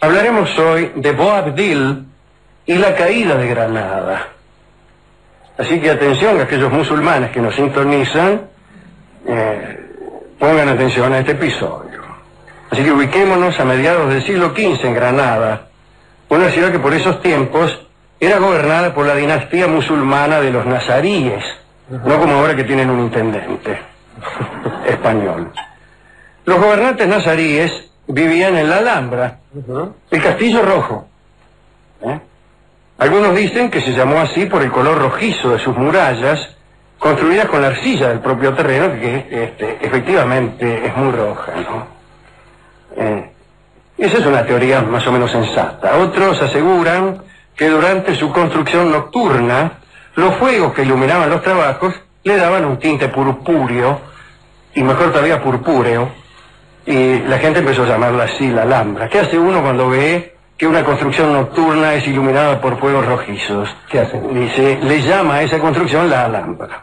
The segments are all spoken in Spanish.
Hablaremos hoy de Boabdil y la caída de Granada. Así que atención a aquellos musulmanes que nos sintonizan, pongan atención a este episodio. Así que ubiquémonos a mediados del siglo XV en Granada, una ciudad que por esos tiempos era gobernada por la dinastía musulmana de los nazaríes, no como ahora que tienen un intendente español. Los gobernantes nazaríes vivían en la Alhambra, el Castillo Rojo. Algunos dicen que se llamó así por el color rojizo de sus murallas, construidas con la arcilla del propio terreno, que efectivamente es muy roja, ¿no? Esa es una teoría más o menos sensata. Otros aseguran que durante su construcción nocturna, los fuegos que iluminaban los trabajos le daban un tinte purpúreo, y mejor todavía purpúreo, y la gente empezó a llamarla así la Alhambra. ¿Qué hace uno cuando ve que una construcción nocturna es iluminada por fuegos rojizos? ¿Qué hace? Dice, le llama a esa construcción la Alhambra.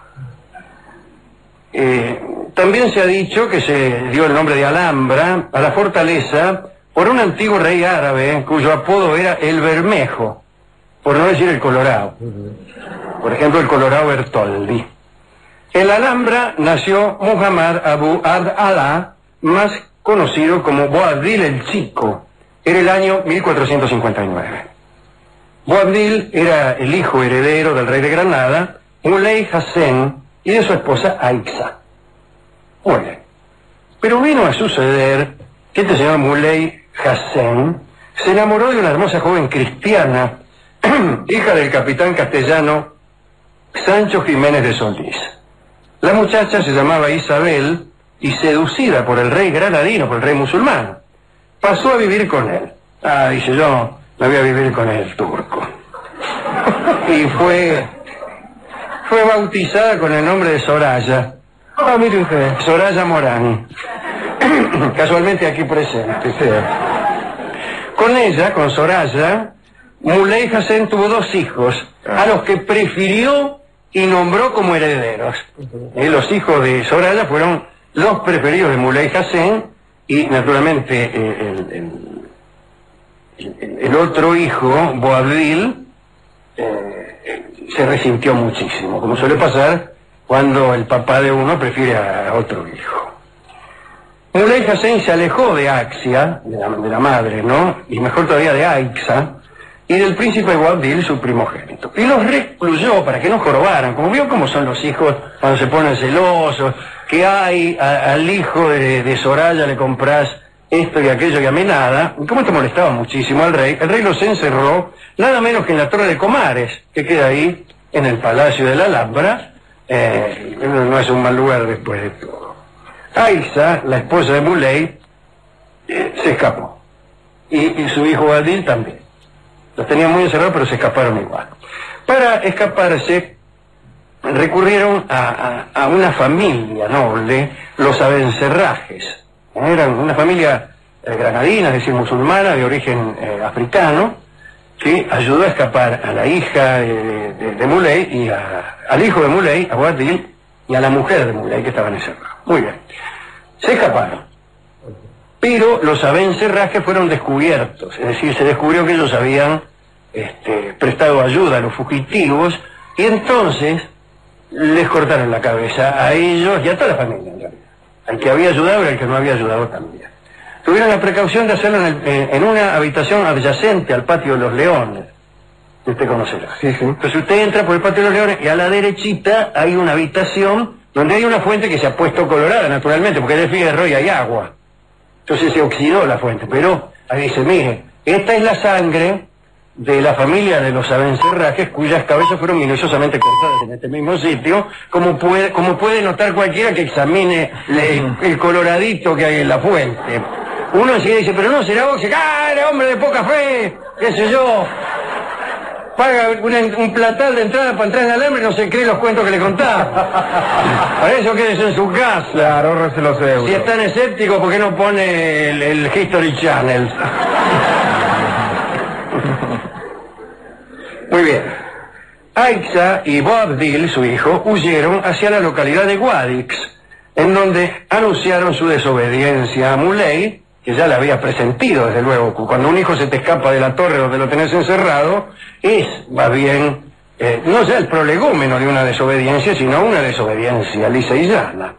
También se ha dicho que se dio el nombre de Alhambra a la fortaleza por un antiguo rey árabe cuyo apodo era el Bermejo, por no decir el Colorado. Por ejemplo, el Colorado Bertoldi. En la Alhambra nació Muhammad Abu Abd-Allah, más conocido como Boabdil el Chico. Era el año 1459. Boabdil era el hijo heredero del rey de Granada, Muley Hassan, y de su esposa Aixa. Muy bien. Pero vino a suceder que este señor Muley Hassan se enamoró de una hermosa joven cristiana, hija del capitán castellano Sancho Jiménez de Solís. La muchacha se llamaba Isabel y, seducida por el rey granadino, por el rey musulmán, pasó a vivir con él. Dice, yo me voy a vivir con el turco. Y fue bautizada con el nombre de Soraya. Mire usted, Soraya Morán. Casualmente aquí presente. Sí. Con ella, con Soraya, Muley Hassan tuvo 2 hijos, a los que prefirió y nombró como herederos. Los hijos de Soraya fueron los preferidos de Muley Hassan, y naturalmente el otro hijo, Boabdil, se resintió muchísimo, como suele pasar cuando el papá de uno prefiere a otro hijo. Muley Hassan se alejó de Axia, de la madre, ¿no? Y mejor todavía de Aixa, y del príncipe Boabdil, su primogénito. Y los recluyó para que no jorobaran. Como vio cómo son los hijos cuando se ponen celosos, que hay al hijo de Soraya le comprás esto y aquello y a mí nada. Y como esto molestaba muchísimo al rey, el rey los encerró nada menos que en la Torre de Comares, que queda ahí en el Palacio de la Alhambra. No es un mal lugar después de todo. Aixa, la esposa de Muley, se escapó. Y su hijo Boabdil también. Los tenían muy encerrados, pero se escaparon igual. Para escaparse, recurrieron a una familia noble, los Abencerrajes. Eran una familia granadina, es decir, musulmana, de origen africano, que ayudó a escapar a la hija de Muley, y al hijo de Muley, a Boabdil, y a la mujer de Muley, que estaban encerrados. Muy bien. Se escaparon. Pero los Abencerrajes fueron descubiertos, es decir, se descubrió que ellos habían prestado ayuda a los fugitivos, y entonces les cortaron la cabeza a ellos y a toda la familia, en realidad. Al que había ayudado y al que no había ayudado también. Tuvieron la precaución de hacerlo en una habitación adyacente al Patio de los Leones. Usted conocerá. Sí, sí. Entonces usted entra por el Patio de los Leones y a la derechita hay una habitación donde hay una fuente que se ha puesto colorada, naturalmente, porque es de fierro y hay agua. Entonces se oxidó la fuente, pero ahí dice, mire, esta es la sangre de la familia de los Abencerrajes, cuyas cabezas fueron minuciosamente cortadas en este mismo sitio, como puede notar cualquiera que examine el coloradito que hay en la fuente. Uno enseguida dice, pero no, será vos, ¡ah, hombre de poca fe! ¿Qué sé yo? Paga un platal de entrada para entrar en Alhambra y no se cree los cuentos que le contaba. Para eso quédese en su casa. Claro, ahorrese los euros. Si es tan escéptico, ¿por qué no pone el History Channel? Muy bien. Aixa y Boabdil, su hijo, huyeron hacia la localidad de Guadix, en donde anunciaron su desobediencia a Muley que ya la había presentido, desde luego. Cuando un hijo se te escapa de la torre donde lo tenés encerrado, es más bien, no ya el prolegómeno de una desobediencia, sino una desobediencia lisa y llana.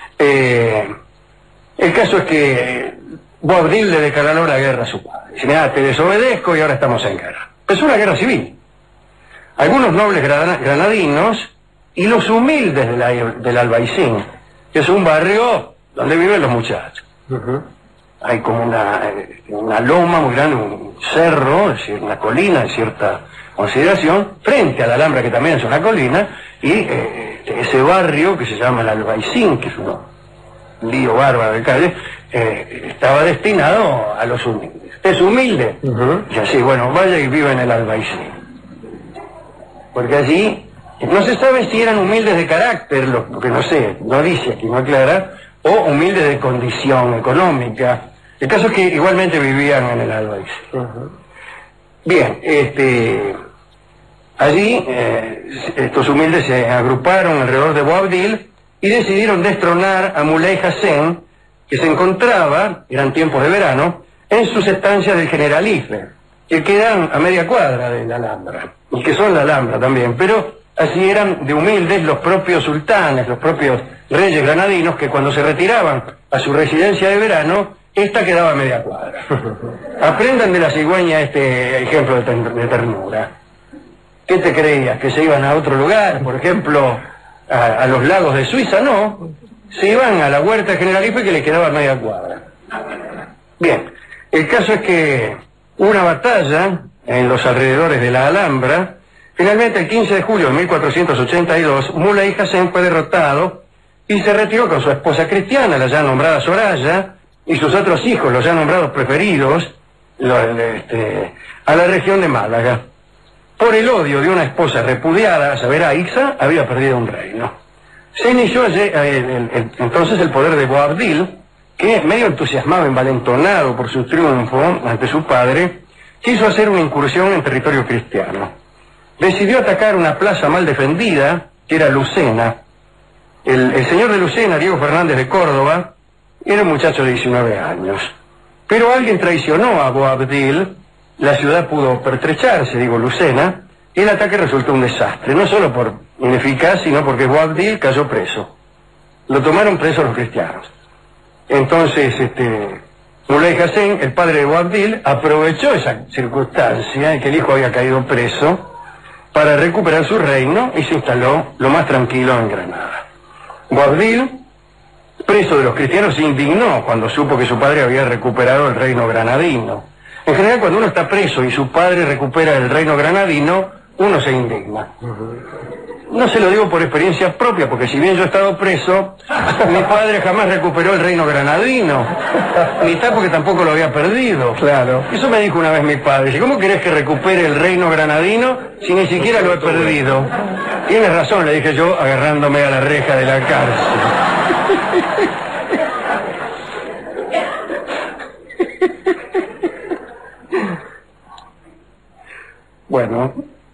El caso es que Boabdil le declaró la guerra a su padre. Dice, mira, te desobedezco y ahora estamos en guerra. Es una guerra civil. Algunos nobles granadinos y los humildes del Albaicín, que es un barrio donde viven los muchachos. Hay como una loma muy grande, un cerro, es decir, una colina de cierta consideración, frente a la Alhambra, que también es una colina, y ese barrio que se llama el Albaicín, que es un lío bárbaro de calle, estaba destinado a los humildes. Es humilde, y así, bueno, vaya y viva en el Albaicín. Porque allí no se sabe si eran humildes de carácter, lo que no sé, no dice aquí, no aclara, o humildes de condición económica. El caso es que igualmente vivían en el Albaicín. Bien, allí estos humildes se agruparon alrededor de Boabdil y decidieron destronar a Muley Hassen, que se encontraba, eran tiempos de verano, en sus estancias del Generalife, que quedan a media cuadra de la Alhambra, y que son la Alhambra también, pero así eran de humildes los propios sultanes, los propios reyes granadinos, que cuando se retiraban a su residencia de verano, esta quedaba a media cuadra. Aprendan de la cigüeña este ejemplo de ternura. ¿Qué te creías? ¿Que se iban a otro lugar? Por ejemplo, a los lagos de Suiza. No, se iban a la huerta de Generalife, que le quedaba a media cuadra. Bien, el caso es que una batalla en los alrededores de la Alhambra. Finalmente, el 15 de julio de 1482, Muley Hassen fue derrotado y se retiró con su esposa cristiana, la ya nombrada Soraya, y sus otros hijos, los ya nombrados preferidos, a la región de Málaga. Por el odio de una esposa repudiada, a saber, Aixa, había perdido un reino. Se inició entonces el poder de Boabdil, que, medio entusiasmado, envalentonado por su triunfo ante su padre, quiso hacer una incursión en territorio cristiano. Decidió atacar una plaza mal defendida, que era Lucena. El señor de Lucena, Diego Fernández de Córdoba, era un muchacho de 19 años. Pero alguien traicionó a Boabdil, la ciudad pudo pertrecharse, Lucena, y el ataque resultó un desastre, no solo por ineficaz, sino porque Boabdil cayó preso. Lo tomaron preso los cristianos. Entonces, Muley Hassen, el padre de Boabdil, aprovechó esa circunstancia en que el hijo había caído preso para recuperar su reino y se instaló lo más tranquilo en Granada. Boabdil, preso de los cristianos, se indignó cuando supo que su padre había recuperado el reino granadino. En general, cuando uno está preso y su padre recupera el reino granadino, uno se indigna. No se lo digo por experiencia propia, porque si bien yo he estado preso, mi padre jamás recuperó el reino granadino. Ni tal porque tampoco lo había perdido. Claro. Eso me dijo una vez mi padre. Dice, ¿cómo querés que recupere el reino granadino si ni siquiera lo he perdido? Tienes razón, le dije yo, agarrándome a la reja de la cárcel. Bueno,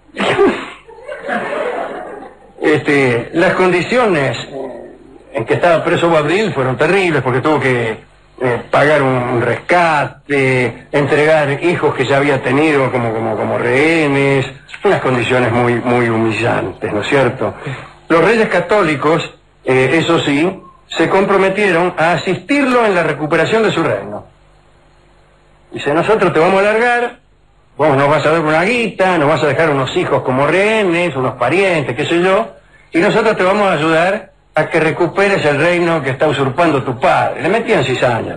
las condiciones en que estaba preso Boabdil fueron terribles, porque tuvo que pagar un rescate, entregar hijos que ya había tenido como rehenes, unas condiciones muy, muy humillantes, ¿no es cierto? Los reyes católicos, eso sí, se comprometieron a asistirlo en la recuperación de su reino. Dice, nosotros te vamos a largar, vos nos vas a dar una guita, nos vas a dejar unos hijos como rehenes, unos parientes, qué sé yo, y nosotros te vamos a ayudar a que recuperes el reino que está usurpando tu padre. Le metían cizaña.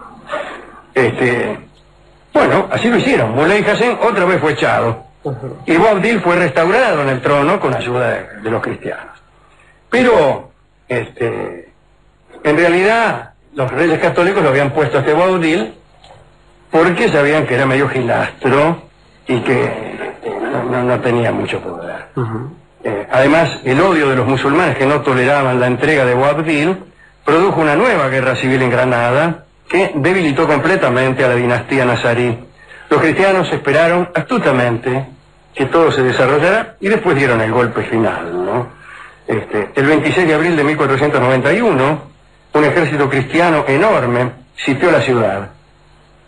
Bueno, así lo hicieron. Muley Hassen otra vez fue echado. Y Boabdil fue restaurado en el trono con ayuda de los cristianos. Pero, en realidad, los reyes católicos lo habían puesto a este Boabdil porque sabían que era medio gilastro y que no tenía mucho poder. Además, el odio de los musulmanes que no toleraban la entrega de Boabdil produjo una nueva guerra civil en Granada que debilitó completamente a la dinastía nazarí. Los cristianos esperaron astutamente que todo se desarrollara y después dieron el golpe final, ¿no? El 26 de abril de 1491, un ejército cristiano enorme sitió la ciudad.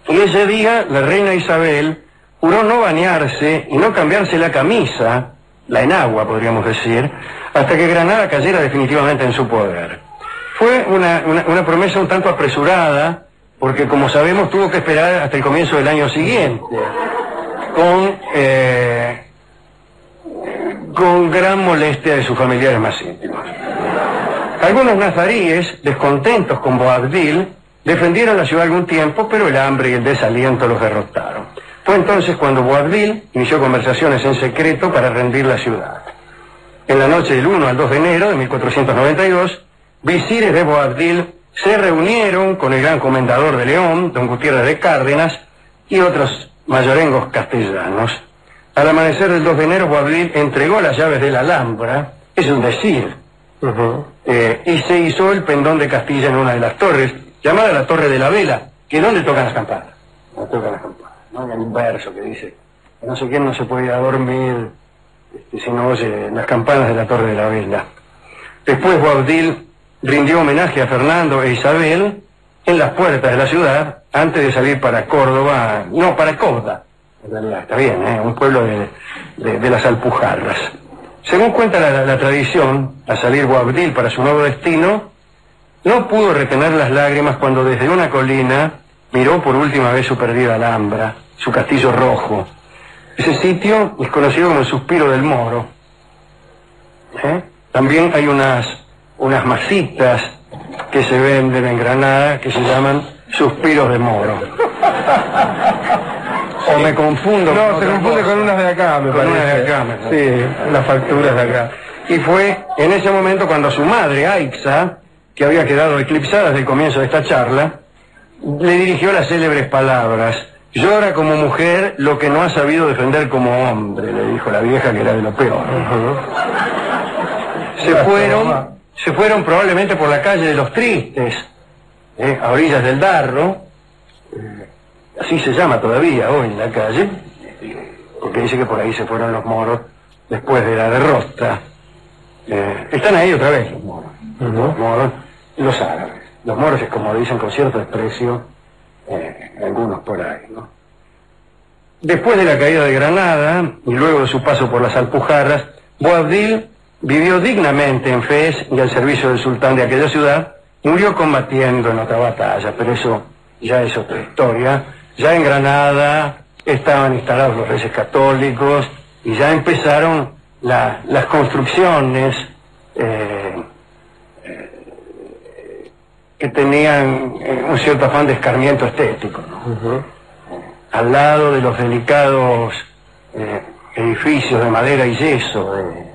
Y ese día la reina Isabel juró no bañarse y no cambiarse la camisa, la enagua podríamos decir, hasta que Granada cayera definitivamente en su poder. Fue una promesa un tanto apresurada, porque como sabemos tuvo que esperar hasta el comienzo del año siguiente, con gran molestia de sus familiares más íntimos. Algunos nazaríes, descontentos con Boabdil, defendieron la ciudad algún tiempo, pero el hambre y el desaliento los derrotaron. Fue entonces cuando Boabdil inició conversaciones en secreto para rendir la ciudad. En la noche del 1 al 2 de enero de 1492, visires de Boabdil se reunieron con el gran comendador de León, don Gutiérrez de Cárdenas, y otros mayorengos castellanos. Al amanecer del 2 de enero, Boabdil entregó las llaves de la Alhambra, es un decir, y se hizo el pendón de Castilla en una de las torres, llamada la Torre de la Vela, que es donde tocan las campanas. No tocan las campanas, ¿no? Hay un verso que dice, no sé quién no se podía dormir si no oye las campanas de la Torre de la Vela. Después Boabdil rindió homenaje a Fernando e Isabel en las puertas de la ciudad, antes de salir para Córdoba, no, para Córdoba, en realidad, está bien, un pueblo de las Alpujarras. Según cuenta la tradición, al salir Boabdil para su nuevo destino, no pudo retener las lágrimas cuando desde una colina miró por última vez su perdida Alhambra, su castillo rojo. Ese sitio es conocido como el Suspiro del Moro. También hay unas masitas que se venden en Granada que se llaman Suspiros de Moro. O me confundo. No, se confunde con unas de acá, me parece. Unas de acá, sí, las facturas de acá. Y fue en ese momento cuando su madre, Aixa, que había quedado eclipsada desde el comienzo de esta charla, le dirigió las célebres palabras: llora como mujer lo que no ha sabido defender como hombre, le dijo la vieja, que era de lo peor. Se fueron probablemente por la calle de los Tristes, a orillas del Darro, así se llama todavía hoy la calle, porque dice que por ahí se fueron los moros después de la derrota. Están ahí otra vez los moros, los moros y los árabes. Los moros es como dicen con cierto desprecio algunos por ahí, ¿no? Después de la caída de Granada y luego de su paso por las Alpujarras, Boabdil vivió dignamente en Fez y al servicio del sultán de aquella ciudad. Murió combatiendo en otra batalla, pero eso ya es otra historia. Ya en Granada estaban instalados los reyes católicos y ya empezaron las construcciones que tenían un cierto afán de escarmiento estético, ¿no? Al lado de los delicados edificios de madera y yeso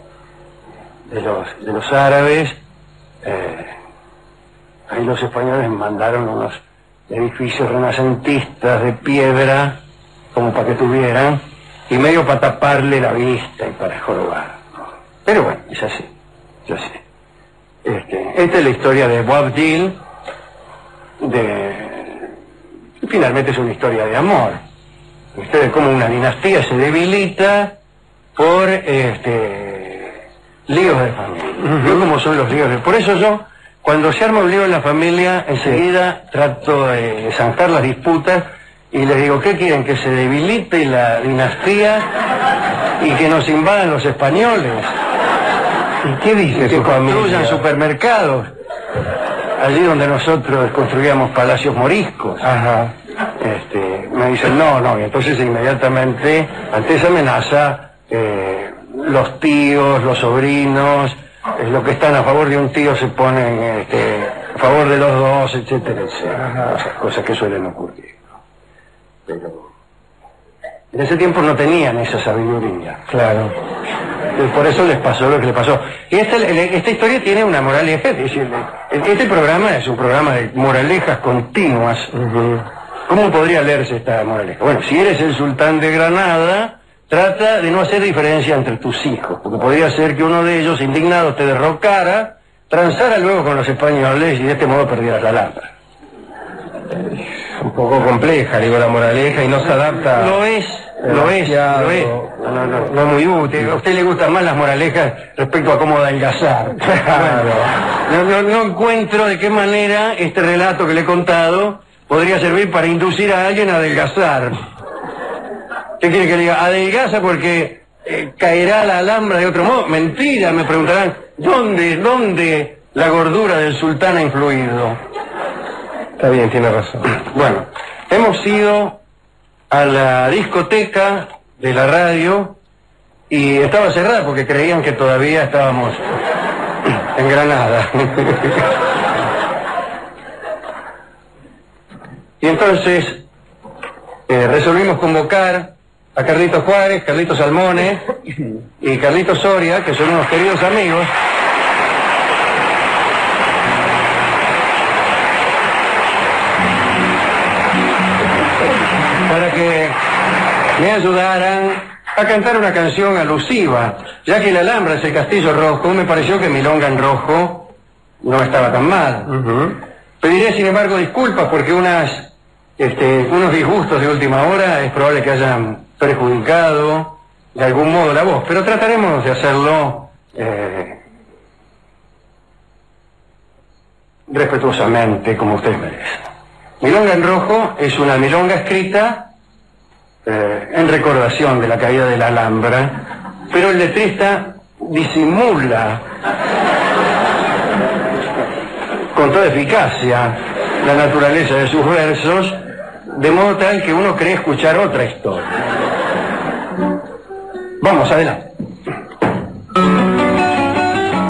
de los árabes, ahí los españoles mandaron unos edificios renacentistas de piedra, como para que tuvieran, y medio para taparle la vista y para jorobar, ¿no? Pero bueno, es así, es así. Esta es la historia de Boabdil, finalmente es una historia de amor. Usted ve cómo una dinastía se debilita por líos de familia. Yo como son los líos por eso yo, cuando se arma un lío en la familia, enseguida trato de zanjar las disputas y les digo, ¿qué quieren? ¿Que se debilite la dinastía y que nos invadan los españoles? ¿Y qué dice que su familia? construyan supermercados allí donde nosotros construíamos palacios moriscos. Ajá. Me dicen no, y entonces inmediatamente ante esa amenaza los tíos, los sobrinos, los que están a favor de un tío se ponen a favor de los dos, etcétera, etcétera. Esas cosas que suelen ocurrir, ¿no? Pero en ese tiempo no tenían esa sabiduría. Claro. Por eso les pasó lo que les pasó. Y esta historia tiene una moraleja, es decir, este programa es un programa de moralejas continuas. ¿Cómo podría leerse esta moraleja? Bueno, si eres el sultán de Granada, trata de no hacer diferencia entre tus hijos, porque podría ser que uno de ellos, indignado, te derrocara, transara luego con los españoles y de este modo perdieras la Alhambra. Un poco compleja, digo, la moraleja, y no se adapta. Lo es. No es muy útil. A usted le gustan más las moralejas respecto a cómo adelgazar. No encuentro de qué manera este relato que le he contado podría servir para inducir a alguien a adelgazar. ¿Qué quiere que le diga? Adelgaza porque caerá la alhambra de otro modo. Mentira, me preguntarán. ¿Dónde la gordura del sultán ha influido? Está bien, tiene razón. Bueno, hemos ido a la discoteca de la radio y estaba cerrada porque creían que todavía estábamos en Granada. Y entonces resolvimos convocar a Carlitos Juárez, Carlitos Salmone y Carlitos Soria, que son unos queridos amigos, para que me ayudaran a cantar una canción alusiva. Ya que la Alhambra es el Castillo Rojo, me pareció que Milonga en Rojo no estaba tan mal. Pediré, sin embargo, disculpas porque unos disgustos de última hora es probable que hayan perjudicado de algún modo la voz, pero trataremos de hacerlo respetuosamente, como ustedes merecen. Milonga en Rojo es una milonga escrita en recordación de la caída de la Alhambra, pero el letrista disimula con toda eficacia la naturaleza de sus versos, de modo tal que uno cree escuchar otra historia. Vamos, adelante.